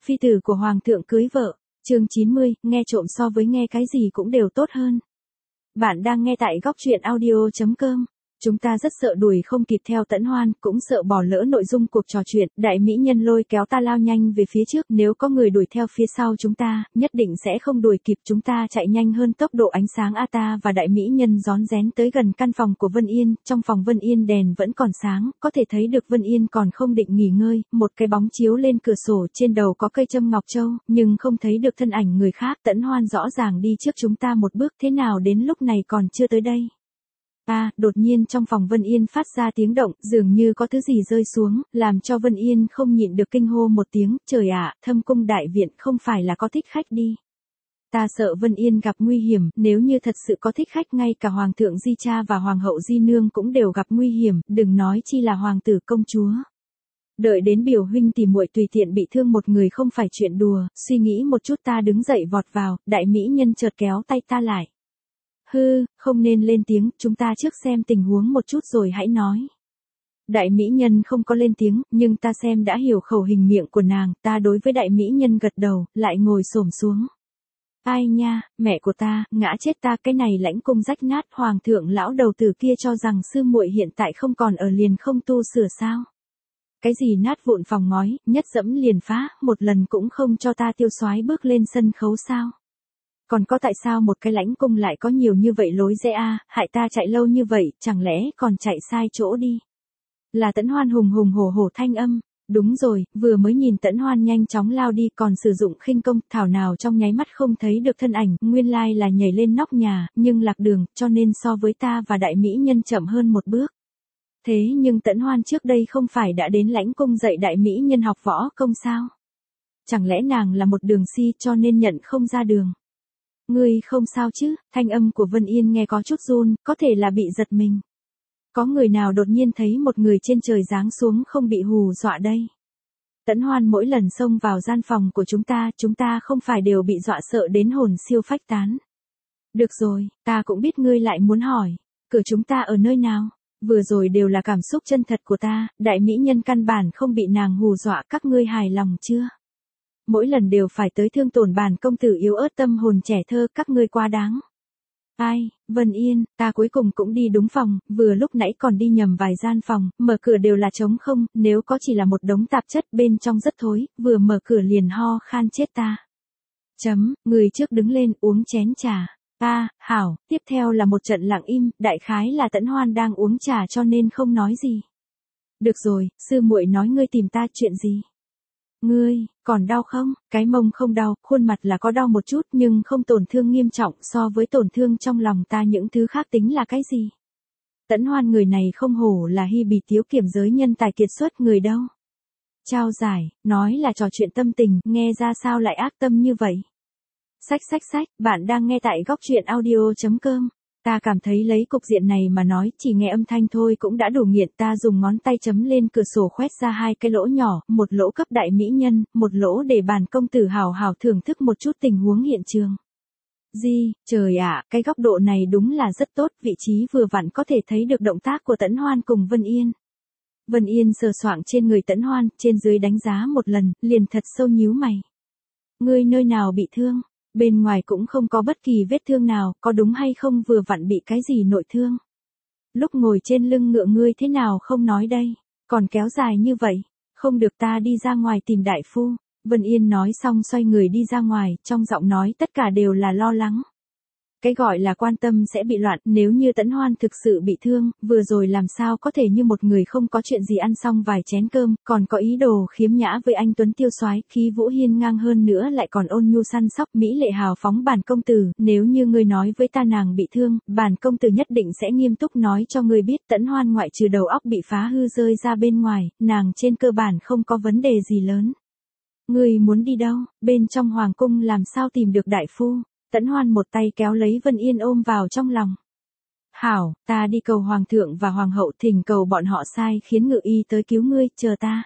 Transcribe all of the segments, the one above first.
Phi tử của hoàng thượng cưới vợ. Chương 90, nghe trộm so với nghe cái gì cũng đều tốt hơn. Bạn đang nghe tại góc truyện audio.com. Chúng ta rất sợ đuổi không kịp theo Tẫn Hoan, cũng sợ bỏ lỡ nội dung cuộc trò chuyện. Đại mỹ nhân lôi kéo ta lao nhanh về phía trước, nếu có người đuổi theo phía sau chúng ta, nhất định sẽ không đuổi kịp, chúng ta chạy nhanh hơn tốc độ ánh sáng. Ta và đại mỹ nhân rón rén tới gần căn phòng của Vân Yên, trong phòng Vân Yên đèn vẫn còn sáng, có thể thấy được Vân Yên còn không định nghỉ ngơi, một cái bóng chiếu lên cửa sổ, trên đầu có cây châm ngọc châu, nhưng không thấy được thân ảnh người khác. Tẫn Hoan rõ ràng đi trước chúng ta một bước, thế nào đến lúc này còn chưa tới đây? Đột nhiên trong phòng Vân Yên phát ra tiếng động, dường như có thứ gì rơi xuống, làm cho Vân Yên không nhịn được kinh hô một tiếng, trời ạ, Thâm cung đại viện không phải là có thích khách đi. Ta sợ Vân Yên gặp nguy hiểm, nếu như thật sự có thích khách ngay cả hoàng thượng Di Cha và hoàng hậu Di Nương cũng đều gặp nguy hiểm, đừng nói chi là hoàng tử công chúa. Đợi đến biểu huynh tỷ muội tùy tiện bị thương một người không phải chuyện đùa, suy nghĩ một chút. Ta đứng dậy vọt vào, đại mỹ nhân chợt kéo tay ta lại. Không nên lên tiếng, chúng ta trước xem tình huống một chút rồi hãy nói. Đại mỹ nhân không có lên tiếng, nhưng ta xem đã hiểu khẩu hình miệng của nàng, ta đối với đại mỹ nhân gật đầu, lại ngồi xổm xuống. Ai nha, mẹ của ta, ngã chết ta, cái này lãnh cung rách nát, hoàng thượng lão đầu tử kia cho rằng sư muội hiện tại không còn ở liền không tu sửa sao? Cái gì nát vụn phòng ngói, nhất dẫm liền phá, một lần cũng không cho ta tiêu soái bước lên sân khấu sao? Còn có tại sao một cái lãnh cung lại có nhiều như vậy lối rẽ hại ta chạy lâu như vậy, chẳng lẽ còn chạy sai chỗ đi? Là Tẫn Hoan hùng hùng hổ hổ thanh âm. Đúng rồi, vừa mới nhìn Tẫn Hoan nhanh chóng lao đi, còn sử dụng khinh công, thảo nào trong nháy mắt không thấy được thân ảnh, nguyên lai là nhảy lên nóc nhà, nhưng lạc đường, cho nên so với ta và đại mỹ nhân chậm hơn một bước. Thế nhưng Tẫn Hoan trước đây không phải đã đến lãnh cung dạy đại mỹ nhân học võ công sao? Chẳng lẽ nàng là một đường si cho nên nhận không ra đường? Ngươi không sao chứ? Thanh âm của Vân Yên nghe có chút run, có thể là bị giật mình. Có người nào đột nhiên thấy một người trên trời giáng xuống không bị hù dọa đây? Tẫn Hoan mỗi lần xông vào gian phòng của chúng ta không phải đều bị dọa sợ đến hồn siêu phách tán. Được rồi, ta cũng biết ngươi lại muốn hỏi, cửa chúng ta ở nơi nào? Vừa rồi đều là cảm xúc chân thật của ta, đại mỹ nhân căn bản không bị nàng hù dọa, các ngươi hài lòng chưa? Mỗi lần đều phải tới thương tổn bản công tử yếu ớt tâm hồn trẻ thơ, các ngươi quá đáng. Ai, Vân Yên, ta cuối cùng cũng đi đúng phòng, vừa lúc nãy còn đi nhầm vài gian phòng, mở cửa đều là trống không, nếu có chỉ là một đống tạp chất bên trong rất thối, vừa mở cửa liền ho khan chết ta. Người trước đứng lên uống chén trà. Hảo, tiếp theo là một trận lặng im, đại khái là Tẫn Hoan đang uống trà cho nên không nói gì. Được rồi, sư muội nói ngươi tìm ta chuyện gì? Ngươi, còn đau không? Cái mông không đau, khuôn mặt là có đau một chút nhưng không tổn thương nghiêm trọng, so với tổn thương trong lòng ta những thứ khác tính là cái gì? Tẫn Hoan người này không hổ là Hy Bì Tiếu kiểm giới nhân tài kiệt xuất người đâu. Trao giải, nói là trò chuyện tâm tình, nghe ra sao lại ác tâm như vậy? Sách, bạn đang nghe tại góc truyện audio.com. Ta cảm thấy lấy cục diện này mà nói, chỉ nghe âm thanh thôi cũng đã đủ nghiện. Ta dùng ngón tay chấm lên cửa sổ khoét ra hai cái lỗ nhỏ, một lỗ cấp đại mỹ nhân, một lỗ để bản công tử hào hào thưởng thức một chút tình huống hiện trường. Trời ạ, cái góc độ này đúng là rất tốt, vị trí vừa vặn có thể thấy được động tác của Tẫn Hoan cùng Vân Yên. Vân Yên sờ soạng trên người Tẫn Hoan, trên dưới đánh giá một lần, liền thật sâu nhíu mày. Ngươi nơi nào bị thương? Bên ngoài cũng không có bất kỳ vết thương nào, có đúng hay không, vừa vặn bị cái gì nội thương? Lúc ngồi trên lưng ngựa ngươi thế nào không nói đây? Còn kéo dài như vậy? Không được, ta đi ra ngoài tìm đại phu. Vân Yên nói xong xoay người đi ra ngoài, trong giọng nói tất cả đều là lo lắng. Cái gọi là quan tâm sẽ bị loạn, nếu như Tẫn Hoan thực sự bị thương, vừa rồi làm sao có thể như một người không có chuyện gì ăn xong vài chén cơm, còn có ý đồ khiếm nhã với anh tuấn tiêu soái, khí vũ hiên ngang hơn nữa lại còn ôn nhu săn sóc, mỹ lệ hào phóng. Bản công tử, nếu như ngươi nói với ta nàng bị thương, bản công tử nhất định sẽ nghiêm túc nói cho ngươi biết. Tẫn Hoan ngoại trừ đầu óc bị phá hư rơi ra bên ngoài, nàng trên cơ bản không có vấn đề gì lớn. Ngươi muốn đi đâu? Bên trong hoàng cung làm sao tìm được đại phu? Tẫn Hoan một tay kéo lấy Vân Yên ôm vào trong lòng. Hảo, ta đi cầu hoàng thượng và hoàng hậu, thỉnh cầu bọn họ sai khiến ngự y tới cứu ngươi, chờ ta.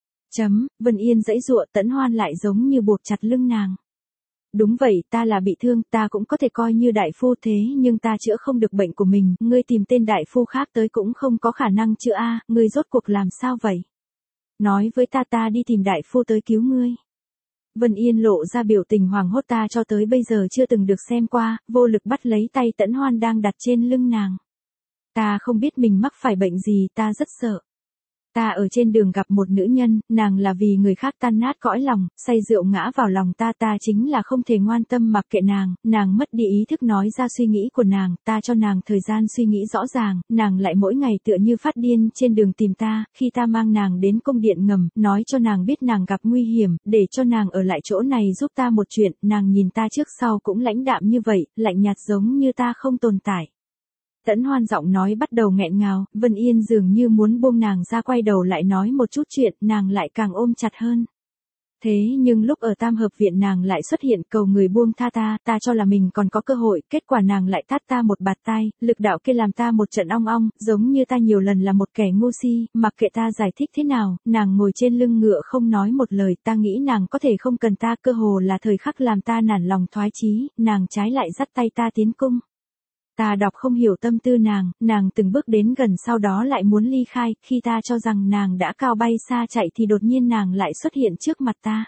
Vân Yên giãy giụa, Tẫn Hoan lại giống như buộc chặt lưng nàng. Đúng vậy, ta là bị thương, ta cũng có thể coi như đại phu, thế nhưng ta chữa không được bệnh của mình, ngươi tìm tên đại phu khác tới cũng không có khả năng chữa ngươi rốt cuộc làm sao vậy? Nói với ta, ta đi tìm đại phu tới cứu ngươi. Vân Yên lộ ra biểu tình hoảng hốt ta cho tới bây giờ chưa từng được xem qua, vô lực bắt lấy tay Tẫn Hoan đang đặt trên lưng nàng. Ta không biết mình mắc phải bệnh gì, ta rất sợ. Ta ở trên đường gặp một nữ nhân, nàng là vì người khác tan nát cõi lòng, say rượu ngã vào lòng ta, ta chính là không thể ngoan tâm mặc kệ nàng, nàng mất đi ý thức nói ra suy nghĩ của nàng, ta cho nàng thời gian suy nghĩ rõ ràng, nàng lại mỗi ngày tựa như phát điên trên đường tìm ta, khi ta mang nàng đến cung điện ngầm, nói cho nàng biết nàng gặp nguy hiểm, để cho nàng ở lại chỗ này giúp ta một chuyện, nàng nhìn ta trước sau cũng lãnh đạm như vậy, lạnh nhạt giống như ta không tồn tại. Tẫn Hoan giọng nói bắt đầu nghẹn ngào, Vân Yên dường như muốn buông nàng ra, quay đầu lại nói một chút chuyện, nàng lại càng ôm chặt hơn. Thế nhưng lúc ở Tam Hợp Viện nàng lại xuất hiện cầu người buông tha ta, ta cho là mình còn có cơ hội, kết quả nàng lại tát ta một bạt tai, lực đạo kia làm ta một trận ong ong, giống như ta nhiều lần là một kẻ ngu si, mặc kệ ta giải thích thế nào, nàng ngồi trên lưng ngựa không nói một lời, ta nghĩ nàng có thể không cần ta, cơ hồ là thời khắc làm ta nản lòng thoái chí, nàng trái lại dắt tay ta tiến cung. Ta đọc không hiểu tâm tư nàng từng bước đến gần sau đó lại muốn ly khai, khi ta cho rằng nàng đã cao bay xa chạy thì đột nhiên nàng lại xuất hiện trước mặt ta.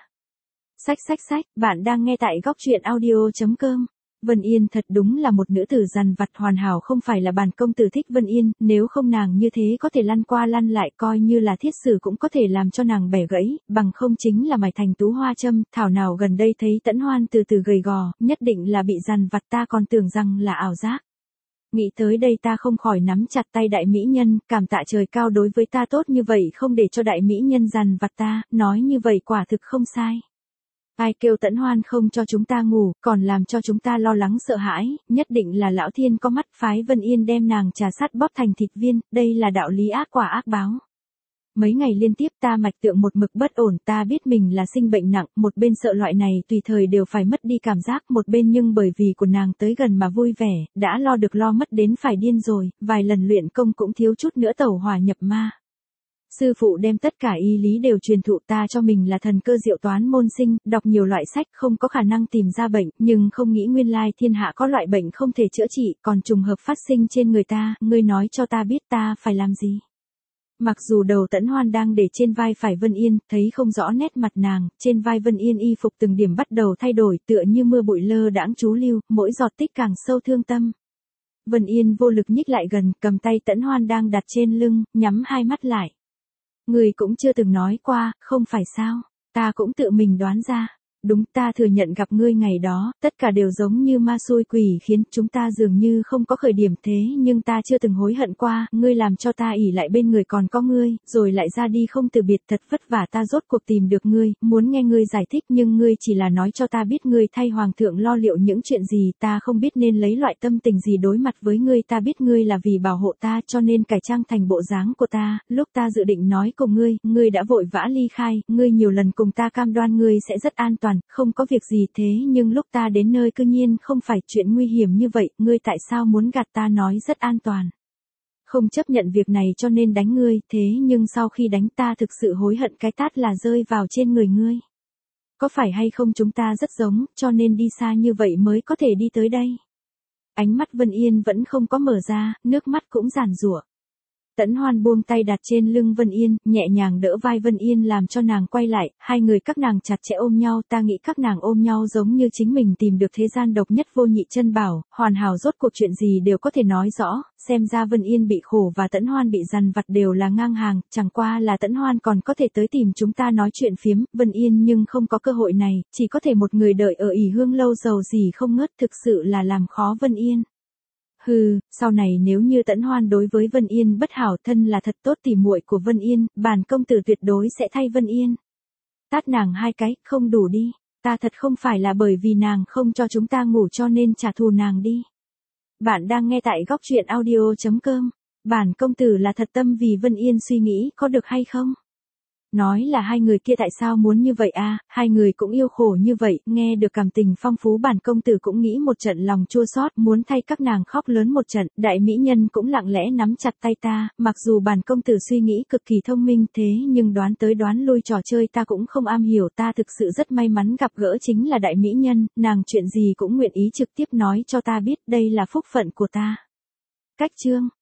Sách, bạn đang nghe tại góc truyện audio.com. Vân Yên thật đúng là một nữ tử dằn vặt hoàn hảo, không phải là bản công tử thích Vân Yên, nếu không nàng như thế có thể lăn qua lăn lại, coi như là thiết sử cũng có thể làm cho nàng bẻ gãy, bằng không chính là mài thành tú hoa châm, thảo nào gần đây thấy Tẫn Hoan từ từ gầy gò, nhất định là bị dằn vặt, ta còn tưởng rằng là ảo giác. Nghĩ tới đây ta không khỏi nắm chặt tay đại mỹ nhân, cảm tạ trời cao đối với ta tốt như vậy, không để cho đại mỹ nhân dằn vặt ta, nói như vậy quả thực không sai. Ai kêu Tẫn Hoan không cho chúng ta ngủ, còn làm cho chúng ta lo lắng sợ hãi, nhất định là lão thiên có mắt, phái Vân Yên đem nàng trà sát bóp thành thịt viên, đây là đạo lý ác quả ác báo. Mấy ngày liên tiếp ta mạch tượng một mực bất ổn, ta biết mình là sinh bệnh nặng, một bên sợ loại này tùy thời đều phải mất đi cảm giác, một bên nhưng bởi vì của nàng tới gần mà vui vẻ, đã lo được lo mất đến phải điên rồi, vài lần luyện công cũng thiếu chút nữa tẩu hỏa nhập ma. Sư phụ đem tất cả y lý đều truyền thụ, ta cho mình là thần cơ diệu toán môn sinh, đọc nhiều loại sách không có khả năng tìm ra bệnh, nhưng không nghĩ nguyên lai thiên hạ có loại bệnh không thể chữa trị, còn trùng hợp phát sinh trên người ta, ngươi nói cho ta biết ta phải làm gì. Mặc dù đầu Tẫn Hoan đang để trên vai phải Vân Yên, thấy không rõ nét mặt nàng, trên vai Vân Yên y phục từng điểm bắt đầu thay đổi, tựa như mưa bụi lơ đãng chú lưu, mỗi giọt tích càng sâu thương tâm. Vân Yên vô lực nhích lại gần, cầm tay Tẫn Hoan đang đặt trên lưng, nhắm hai mắt lại. Người cũng chưa từng nói qua, không phải sao? Ta cũng tự mình đoán ra. Đúng, ta thừa nhận gặp ngươi ngày đó, tất cả đều giống như ma xui quỷ khiến, chúng ta dường như không có khởi điểm, thế nhưng ta chưa từng hối hận qua, ngươi làm cho ta ỉ lại bên người còn có ngươi, rồi lại ra đi không từ biệt, thật vất vả ta rốt cuộc tìm được ngươi, muốn nghe ngươi giải thích nhưng ngươi chỉ là nói cho ta biết ngươi thay hoàng thượng lo liệu những chuyện gì, ta không biết nên lấy loại tâm tình gì đối mặt với ngươi, ta biết ngươi là vì bảo hộ ta cho nên cải trang thành bộ dáng của ta, lúc ta dự định nói cùng ngươi đã vội vã ly khai, ngươi nhiều lần cùng ta cam đoan ngươi sẽ rất an toàn, không có việc gì, thế nhưng lúc ta đến nơi cư nhiên không phải chuyện nguy hiểm như vậy, ngươi tại sao muốn gạt ta nói rất an toàn. Không chấp nhận việc này cho nên đánh ngươi, thế nhưng sau khi đánh ta thực sự hối hận, cái tát là rơi vào trên người ngươi. Có phải hay không chúng ta rất giống, cho nên đi xa như vậy mới có thể đi tới đây. Ánh mắt Vân Yên vẫn không có mở ra, nước mắt cũng giàn giụa. Tẫn Hoan buông tay đặt trên lưng Vân Yên, nhẹ nhàng đỡ vai Vân Yên làm cho nàng quay lại, hai người các nàng chặt chẽ ôm nhau, ta nghĩ các nàng ôm nhau giống như chính mình tìm được thế gian độc nhất vô nhị chân bảo, hoàn hảo, rốt cuộc chuyện gì đều có thể nói rõ, xem ra Vân Yên bị khổ và Tẫn Hoan bị dằn vặt đều là ngang hàng, chẳng qua là Tẫn Hoan còn có thể tới tìm chúng ta nói chuyện phiếm, Vân Yên nhưng không có cơ hội này, chỉ có thể một người đợi ở ỉ hương lâu dầu gì không ngớt, thực sự là làm khó Vân Yên. Hừ, sau này nếu như Tẫn Hoan đối với Vân Yên bất hảo, thân là thật tốt tỉ muội của Vân Yên, bản công tử tuyệt đối sẽ thay Vân Yên. Tát nàng hai cái, không đủ đi, ta thật không phải là bởi vì nàng không cho chúng ta ngủ cho nên trả thù nàng đi. Bạn đang nghe tại góc truyện audio.com, bản công tử là thật tâm vì Vân Yên suy nghĩ, có được hay không? Nói là hai người kia tại sao muốn như vậy à, hai người cũng yêu khổ như vậy, nghe được cảm tình phong phú bản công tử cũng nghĩ một trận lòng chua xót, muốn thay các nàng khóc lớn một trận, đại mỹ nhân cũng lặng lẽ nắm chặt tay ta, mặc dù bản công tử suy nghĩ cực kỳ thông minh thế nhưng đoán tới đoán lui trò chơi ta cũng không am hiểu, ta thực sự rất may mắn gặp gỡ chính là đại mỹ nhân, nàng chuyện gì cũng nguyện ý trực tiếp nói cho ta biết, đây là phúc phận của ta. Cách chương